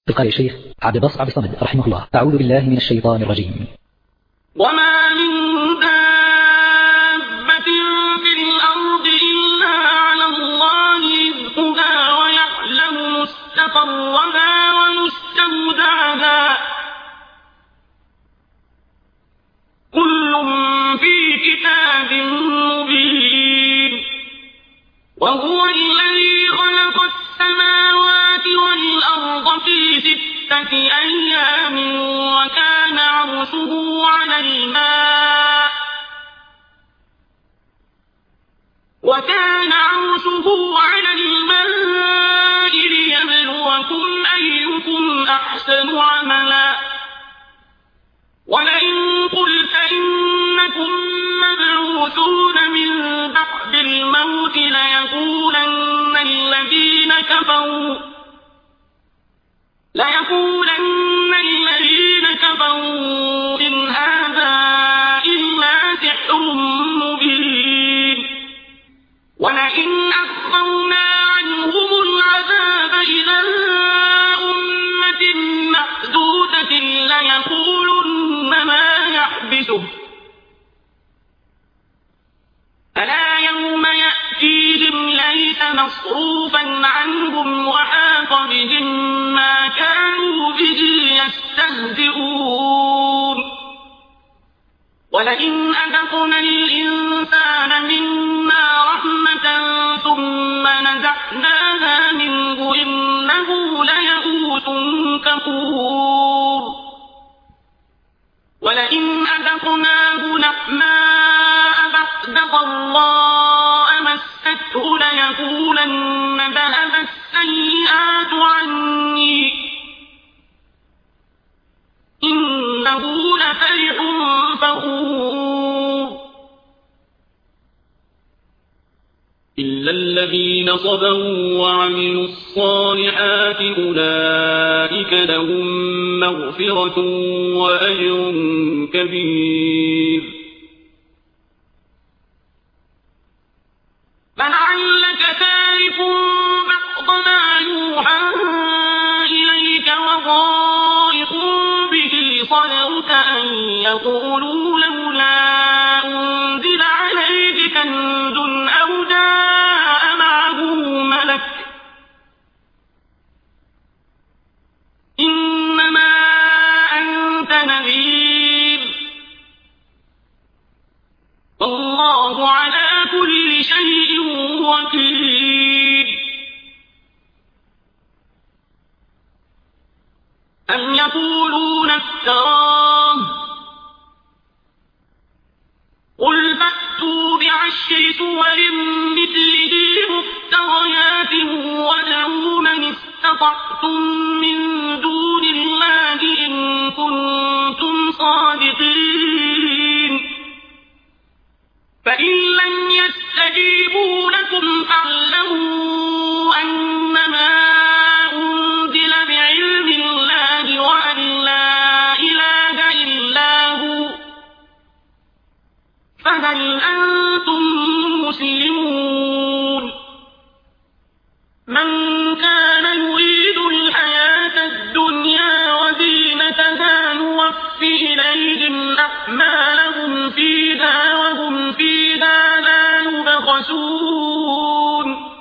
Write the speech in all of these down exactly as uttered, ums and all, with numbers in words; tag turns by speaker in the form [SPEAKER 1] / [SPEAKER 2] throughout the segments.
[SPEAKER 1] القارئ الشيخ عبد الباسط عبد الصمد رحمه الله. أعوذ بالله من الشيطان الرجيم.
[SPEAKER 2] وما من دابة في الأرض إلا على الله رزقها ويعلم مستقرها ومستودعها كل في كتاب مبين. وهو الذي خلق السماوات والأرض في ستة أيام وكان عرشه على الماء وكان عرشه على الماء ليبلوكم أيكم أحسن عملا. ولئن قلت إنكم مبعوثون من بعد الموت ليقولن الذين كفروا ليقولن الذين كفروا إن هذا إلا سحر مبين. ولئن أخرنا عنهم العذاب إلى أمة محدودة ليقولن ما يحبسه ألا يوم يأتيهم ليس مصروفا عنهم وحاق بهم ما كانوا به يستهزئون. ولئن أذقنا الإنسان منا رحمة ثم نزعناها منه إنه ليئوس كفور. ولئن أذقناه نعماء بعد ضراء مسته ليقولن ذهب السيئات عني إنه لفرح فخور. إلا الذين صبروا وعملوا الصالحات أولئك لهم مغفرة وأجر كبير. فلعلك تارك بعض ما يوحى إليك وضائق به صدرك أن يقولوا لولا أنزل عليه كنز أو جاء معه ملك إنما أنت نذير والله على كل شيء وكيل. أم يقولون افتراه قل فأتوا بعشر سور مثله مفتريات وادعوا من استطعتم من دون الله إن كنتم صادقين. فإن لم يستجيبوا لكم فاعلموا أنما أنزل بعلم الله وأن لا إله إلا هو فهل أنتم مسلمون. من كان يريد الحياة الدنيا وزينتها نوفِ إليهم أعمالهم فيها وهم فيها لا يبخسون.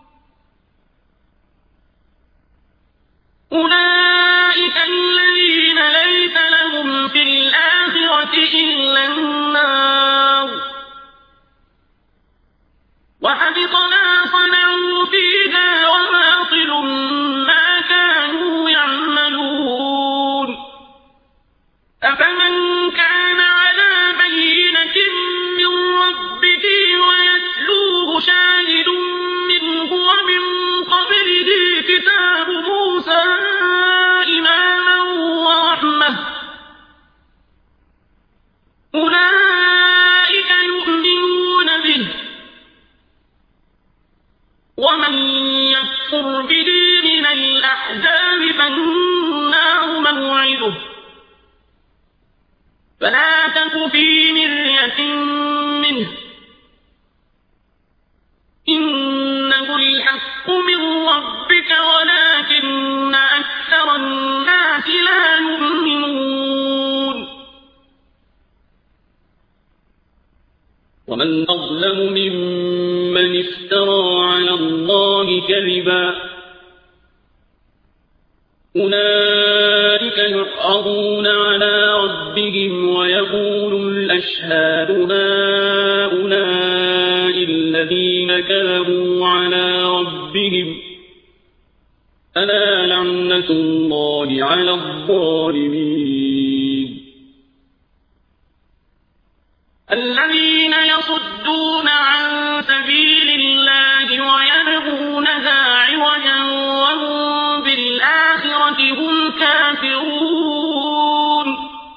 [SPEAKER 2] أولئك الذين ليس لهم في الآخرة إلا النار وحبط ما صنعوا فيها وباطل ما كانوا يعملون. أفمن كان على بينة من ربه ويتلوه شاهد منه ومن قبله كتاب موسى إماما ورحمة أولئك يؤمنون به كذبا أولئك يعرضون على ربهم ويقول الأشهاد هؤلاء الذين كذبوا على ربهم ألا لعنة الله على الظالمين الذين يصدون عن سبيل الله ويبغونها عوجا وهم بالآخرة هم كافرون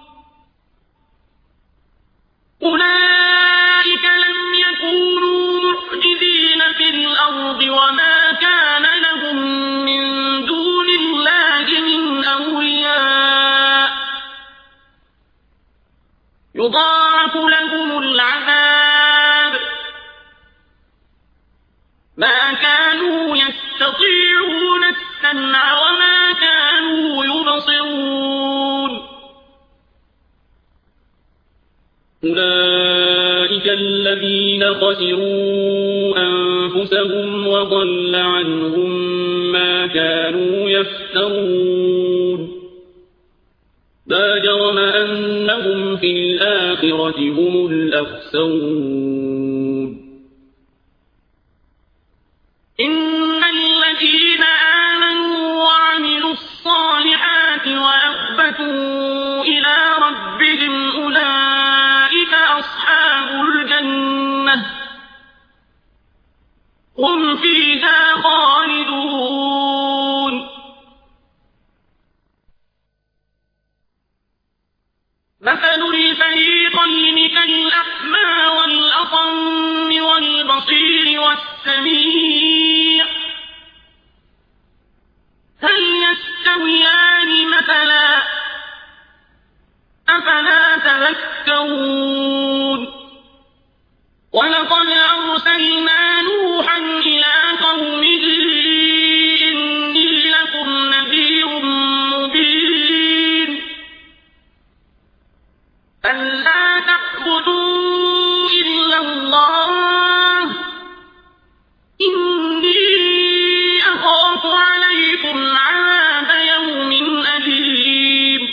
[SPEAKER 2] أولئك لم يكونوا معجزين في الأرض وما كان لهم من دون الله من أولياء يضاعف لهم العذاب ما كانوا يستطيعون السمع وما كانوا يبصرون أولئك الذين خسروا أنفسهم وضل عنهم ما كانوا يفترون لا جرم أنهم في الآخرة هم الأخسرون إن الذين آمنوا وعملوا الصالحات وأخبتوا إلى ربهم أولئك أصحاب الجنة هم فيها خالدون مثل الفريقين كالأعمى والأصم والبصير والسميع هل يستويان مثلا أفلا تذكرون ولقد أرسلنا نوحا إلى قومه إني لكم نذير مبين ألا تعبدوا إلا الله إني أخاف عليكم عذاب يوم أليم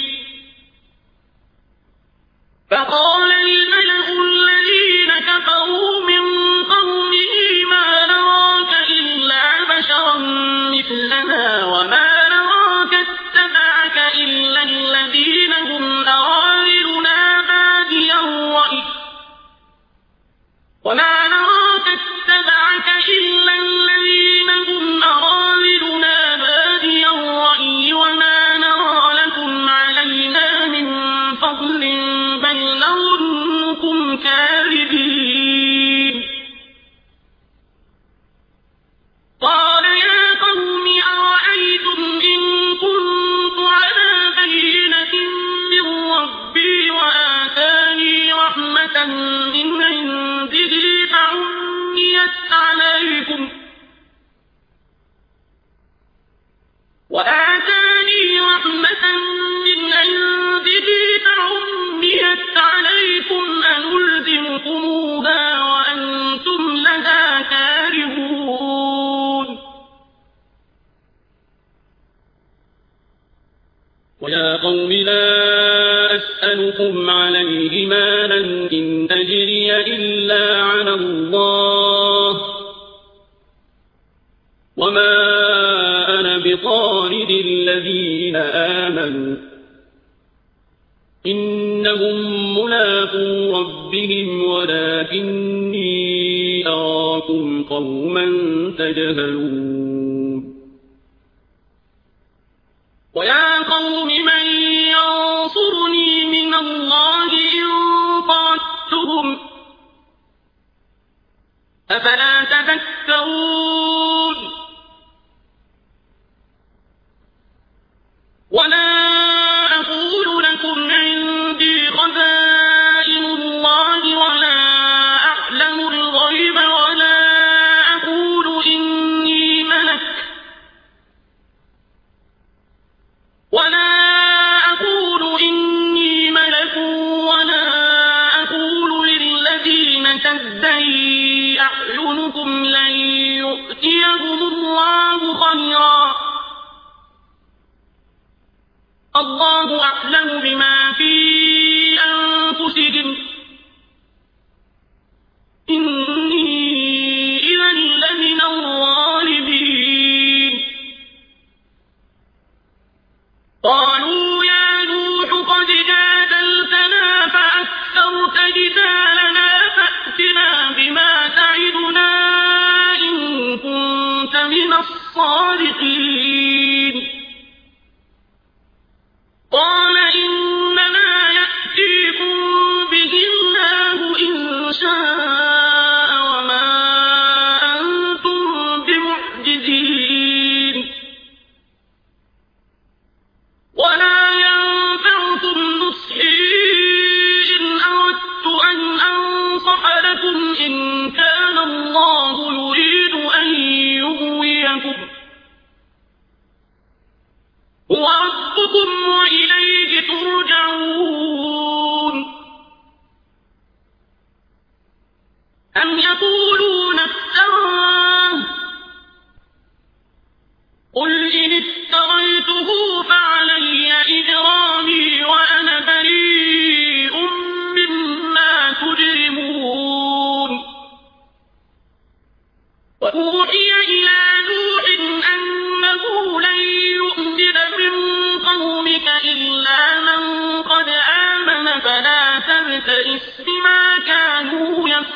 [SPEAKER 2] فقال الملأ الذين كفروا من قومه ما نراك إلا بشرا مثلنا وما نراك اتبعك إلا الذين هم أراذلنا بادي الرأي وما نراك اتبعك إلا الذين هم أراذلنا بادي الرأي وما نرى لكم علينا من فضل بل نظنكم كاذبين قال يا قوم أرأيتم إن كنت على بينة من ربي وآتاني رحمة من عنده فعميت عليكم وآتاني رحمة من عنده فعميت عليكم أنلزمكموها وأنتم لها كارهون ويا قوم لا أسألكم عليه مالا إن أجري إلا على الله وما أنا بطارد الذين آمنوا إنهم ملاقو ربهم ولكني أراكم قوما تجهلون ويا قوم من ينصرني من الله إن طردتهم أفلا تذكرون ولا أقول لكم عندي خزائن الله ولا أعلم الغيب ولا أقول إني ملك ولا أقول إني ملك ولا أقول للذين تزدري أعينكم لن يؤتيهم الله الله أعلم بما في أنفسهم إني إذا لمن الظالمين قالوا يا نوح قد جادلتنا فأكثرت جدالنا فأتنا بما تعدنا إن كنت من الصادقين قال إنما يأتيكم به الله إن شاء وما أنتم بمعجزين ولا ينفعكم نصحي إن أردت أن أنصح لكم إن كان الله يريد أن يغويكم هو ربكم وإليه ترجعون أم يقولون افتراه قل إن افتريته فعلي إجرامي وأنا بريء مما تجرمون وأوحي إلى نوح أنه لن يؤمن من قومك إلا من قد آمن فلا تبتئس بما كانوا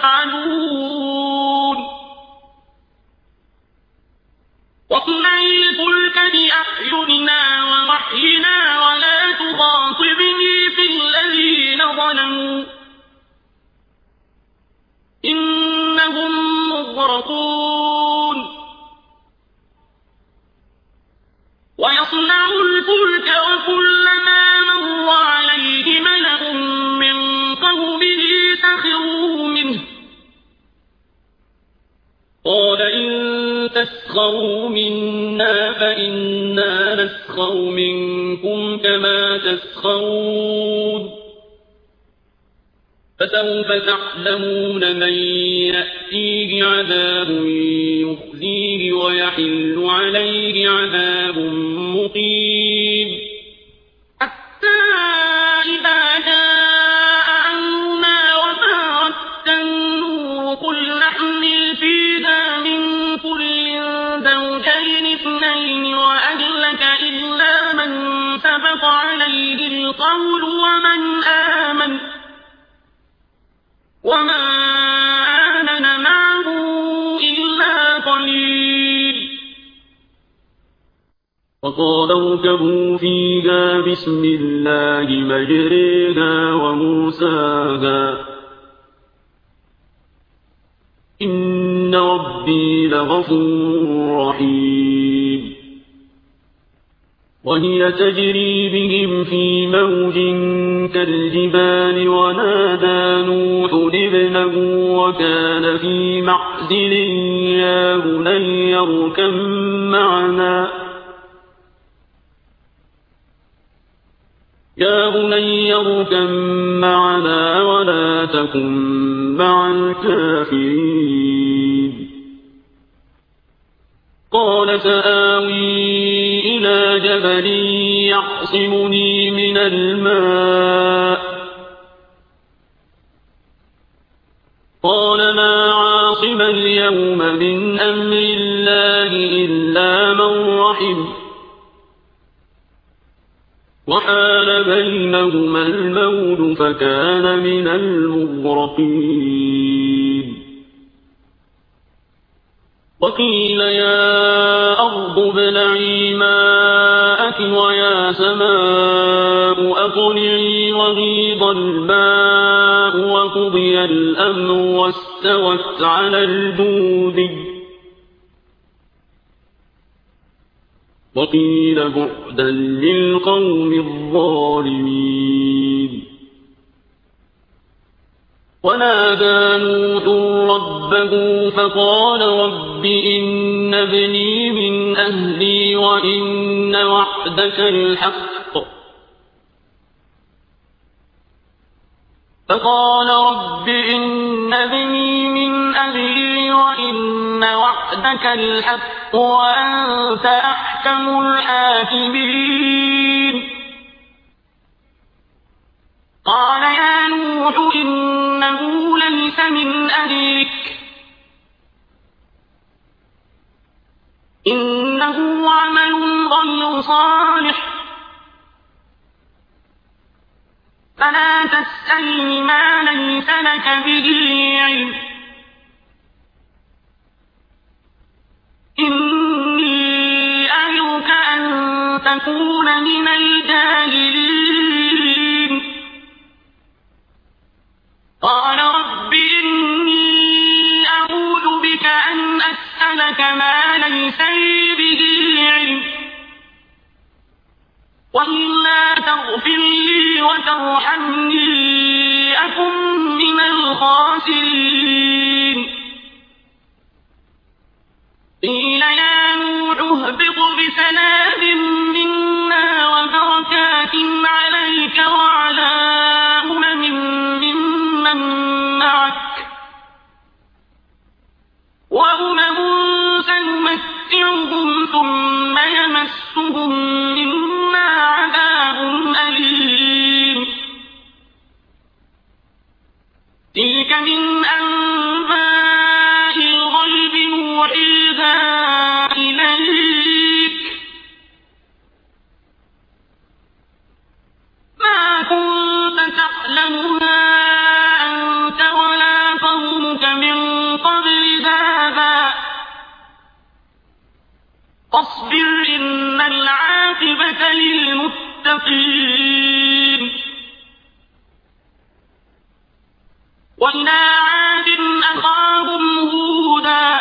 [SPEAKER 2] يفعلون واصنع الفلك بأعيننا ووحينا ولا تخاطبني في الذين ظلموا إنهم مغرقون ويصنع الفلك وكلما مر عليه ملأ من قومه سخروا منه قال إن تسخروا منا فإنا نسخر منكم كما تسخرون فسوف تعلمون من يأتيه عذاب يخزيه ويحل عليه عذاب مقيم حتى إذا جاء أمرنا وفارت النور قل نحمل فيها من كل زوجين اثنين وأهلك إلا من سبق عليه القول ومن آمن وما آمن معه إلا قليل وقال اركبوا فيها بسم الله مجريها ومرساها إن ربي لغفور رحيم وهي تجري بهم في موج كالجبال ونادى نوح ابنه وكان في معزل يا بني اركب معنا يا بني اركب معنا ولا تكن مع الكافرين قال سآوي إلى جبل يعصمني من الماء قال لا عاصم اليوم من أمر الله إلا من رحم وحال بينهما الموج فكان من المغرقين وقيل يا أرض ابلعي ماءك ويا سماء أقلعي وغيض الماء وقضي الأمر واستوت على الجود وقيل بعدا للقوم الظالمين ونادى نوح ربه فقال رب إن ابني من أهلي وإن وعدك الحق فقال رب إن ابني من أهلي وإن وعدك الحق وأنت أحكم الحاكمين من أهلك إنه عمل غير صالح فلا تسألني ما ليس لك به علم إني أعظك أن تكون من الجاهلين قال رب إني أعوذ بك أن أسألك ما ليس لي به علم وإلا تغفر لي وترحمني أكن من الخاسرين قيل يا نوح اهبط بسلام منا وبركات عليك وعلى أمم ممن معك وأمم سنمتعهم ثم يمسهم منا عذاب أليم تلك من أنباء الغيب نوحيها إليك ما كنت تعلمها أنت ولا قومك من قبل هذا فاصبر إن العاقبة للمتقين وإلى عاد أخاهم هودا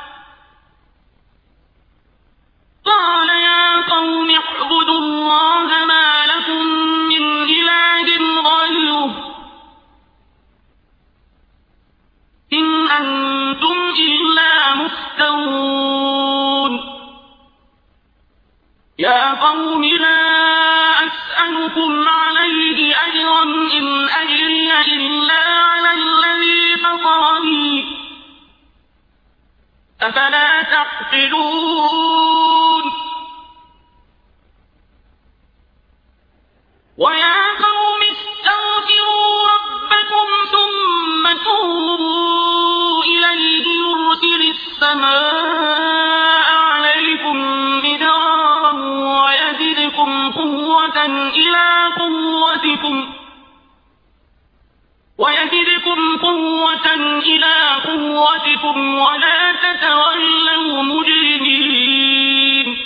[SPEAKER 2] قال يا قوم اعبدوا الله ما لكم من إله غيره إن أنتم إلا مفترون يا قوم لا أسألكم عليه أجرا إن أجري إلا على الذي فطرني أفلا تعقلون ويا قوم استغفروا ربكم ثم توبوا إليه يرسل السماء عليكم مدرارا ويزدكم قوة إلى قوتكم ويزدكم قوة إلى قوتكم ولا تتولوا مجرمين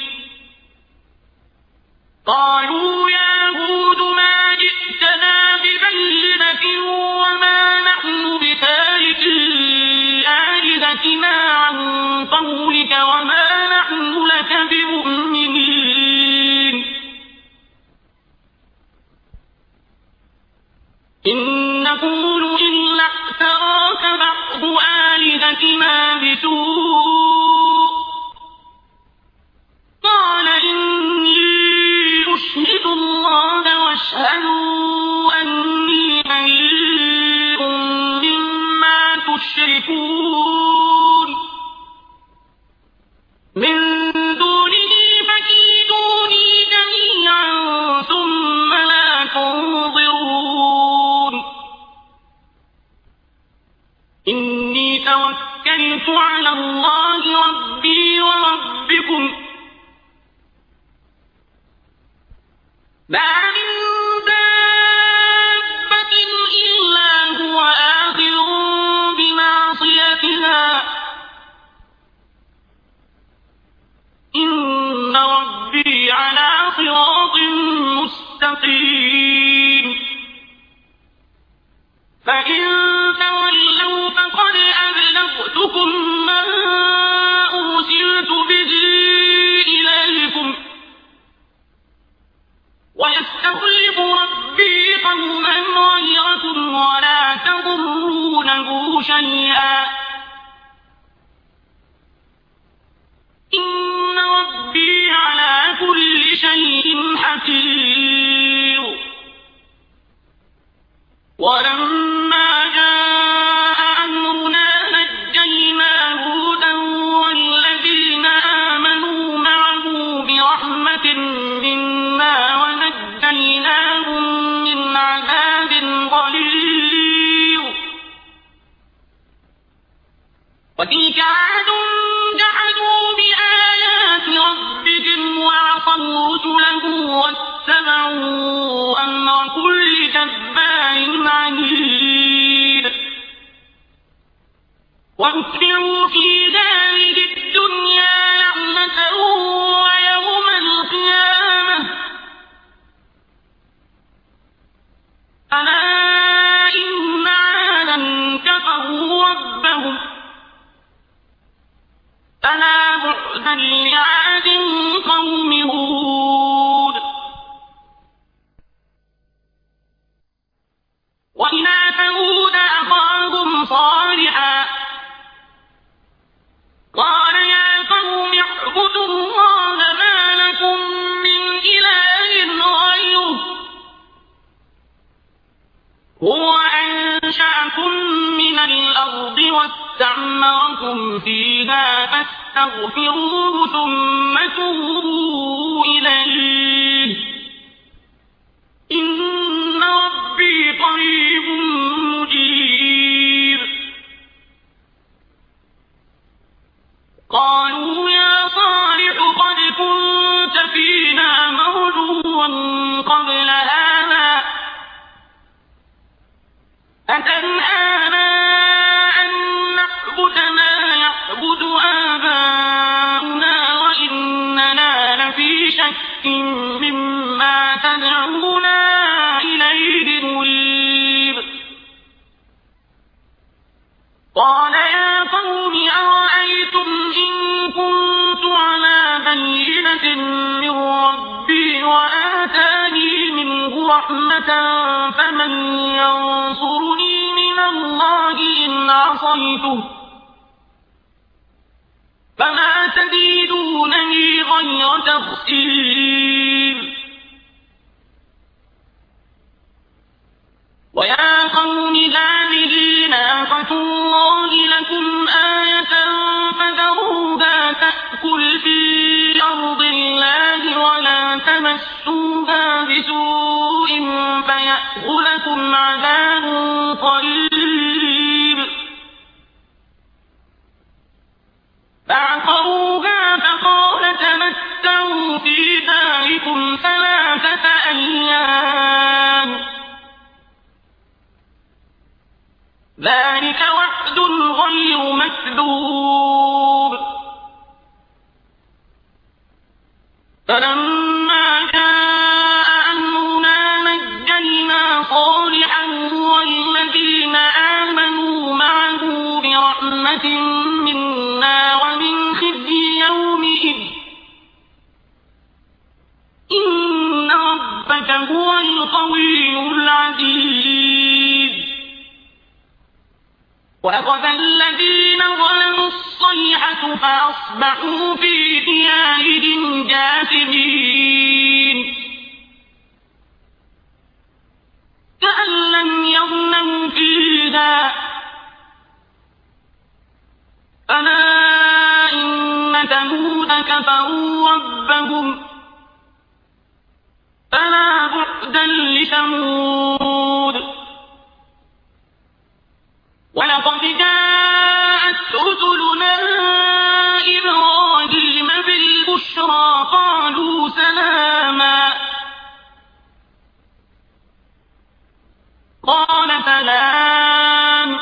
[SPEAKER 2] قالوا يا هود ما جئتنا ببينة وما نحن بتاركي آلهتنا عن قولك وما نحن لك بمؤمنين إن نقول إلا اعتراك بعض آلهتنا بسوء قال إني أشهد الله واشهدوا أني بريء مما تشركون من دونه فكيدوني جميعا ثم لا تنظرون إني توكلت على الله ربي وربكم ما من دابة إلا هو آخذ بناصيتها إن ربي على صراط مستقيم فإن تولوا فقد أبلغتكم ما أرسلت به إليكم ويستخلف ربي قوما غيركم ولا تضرونه شيئا إن ربي على كل شيء حفيظ ولما جاء أمرنا نجينا هودا والذين آمنوا معه برحمة منا ونجيناهم من عذاب غليظ واتبعوا أمر كل جبار عنيد وأتبعوا في ذلك الدنيا لعنة ويوم القيامة ألا إن عادا كفروا ربهم ألا بعدا لعاد قوم هود وإلى ثمود أخاهم صالحا قال يا قوم اعبدوا الله ما لكم من إله غيره هو أنشأكم من الأرض واستعمركم فيها فاستغفروه ثم توبوا إليه إن ربي قريب مجيب قالوا يا صالح قد كنت فينا مرجوا قبل هذا أتنهانا أن نعبد ما يعبد آباؤنا وإننا لفي شك مما تدعونا إليه مريب قال يا قوم أرأيتم إن كنت على بينة من ربي وآتاني منه رحمة فمن ينصرني من الله إن عصيته فما تزيدونني غير تخسير ويا قوم هذه ناقة الله لكم آية فذروها تأكل في أرض الله ولا تمسوها بسوء فيأخذكم عذاب قريب فعقروها فقال تمتعوا في داركم ثلاثة أيام ذلك وعد غير مكذوب فلما جاء أمرنا نجينا صالحا والذين آمنوا معه برحمة منا ومن خزي يومئذ إن ربك هو القوي العزيز وأخذ الذين ظلموا الصيحة فأصبحوا في ديارهم جاثمين كأن لم يغنوا فيها ألا إن ثمود كفروا ربهم ألا بعدا لثمود ولقد جاءت رسلنا إبراهيم بالبشرى قالوا سلاما قال سلام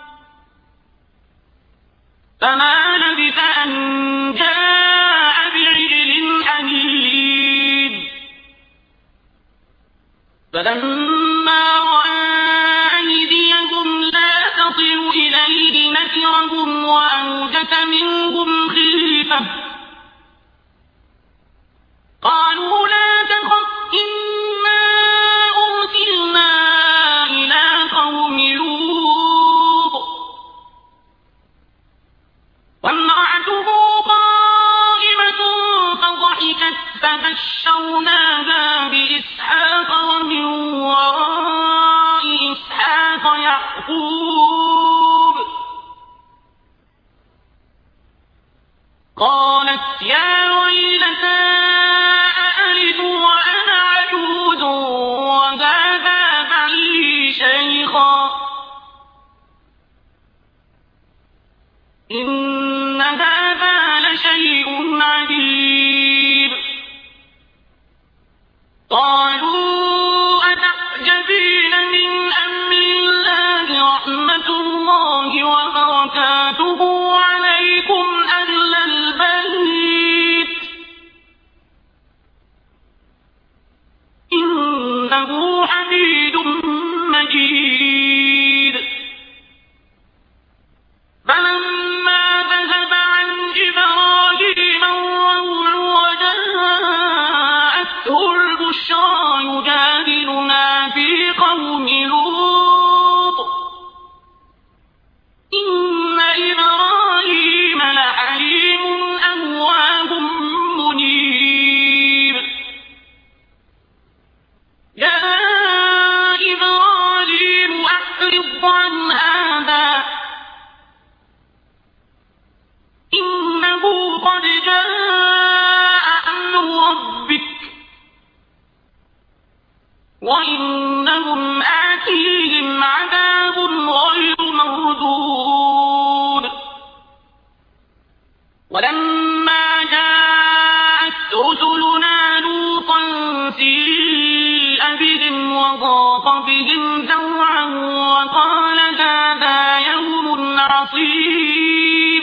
[SPEAKER 2] فما لبث أن جاء بعجل حنيذ فلما رأى أيديهم لا تصل إليه نكرهم وأوجس منهم خيفة قالوا لا تخف إنا أرسلنا إلى قوم لوط وامرأته قائمة فضحكت فبشرناها بإسحاق ومن وراء إسحاق يعقوب قالت يا ويلتى أألد وأنا عجوز وهذا بعلي شيخا إن هذا لشيء عجيب قالوا أتعجبين من أمر الله رحمة الله وبركاته عليكم أهل البيت إنه حميد مجيد فلما ذهب عن إبراهيم الروع وجاءته البشرى يجادلنا في قوم لوط إن إبراهيم لحليم أواه منيب يا إبراهيم أعرض عن هذا إنه قد جاء أمر ربك وإنهم آتيهم عذاب غير مردود ولما جاءت رسلنا لوطا سيء بهم وضاق بهم ذرعا وقال هذا يوم عصيب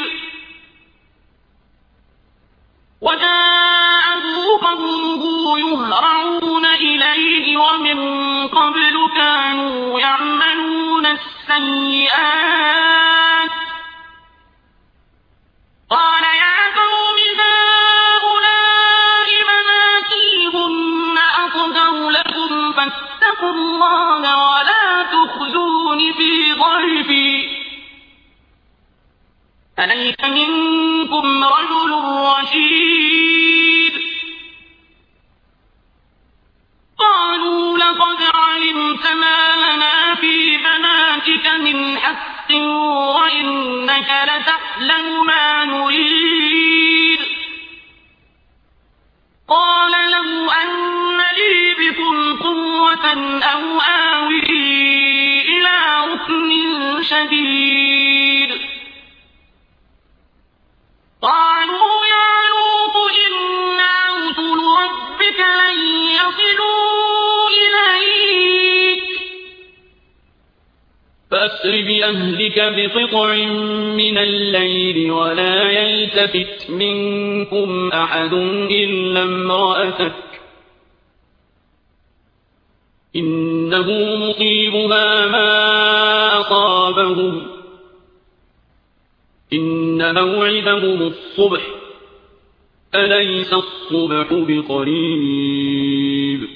[SPEAKER 2] وجاءه قومه يهرعون إليه ومن قبل كانوا يعملون السيئات قال يا قوم هؤلاء مناكيهن أطهر لكم فاتقوا الله ولا تخزون في ضيفي أليس منكم رجل رشيد قالوا لقد علمت ما لنا في بناتك من حق وإنك لتعلم ما نريد قال لو أن لي بكم قوة أو آوي إلى ركن شديد قالوا يا لوط إن رسل ربك لن يصلوا إليك فأسر بأهلك بقطع من الليل ولا يلتفت منكم أحد إلا امرأتك إنه مصيبها ما أصابهم إن موعدهم الصبح أليس الصبح بقريب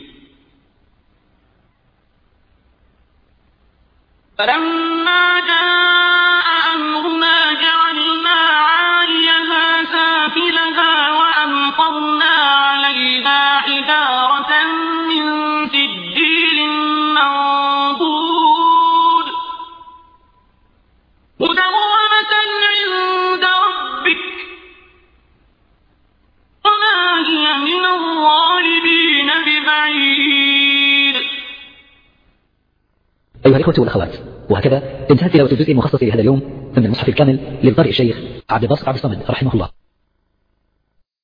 [SPEAKER 2] فلما جاء أمرنا جعلنا عاليها سافلها وأمطرنا عليها حجارة من سجيل منضود مسومة عند ربك وما هي من الظالمين ببعيد.
[SPEAKER 1] أيها الإخوة والأخوات، وهكذا انتهت تلاوة الجزء المخصص لهذا اليوم من المصحف الكامل للقارئ الشيخ عبد الباسط عبد الصمد رحمه الله.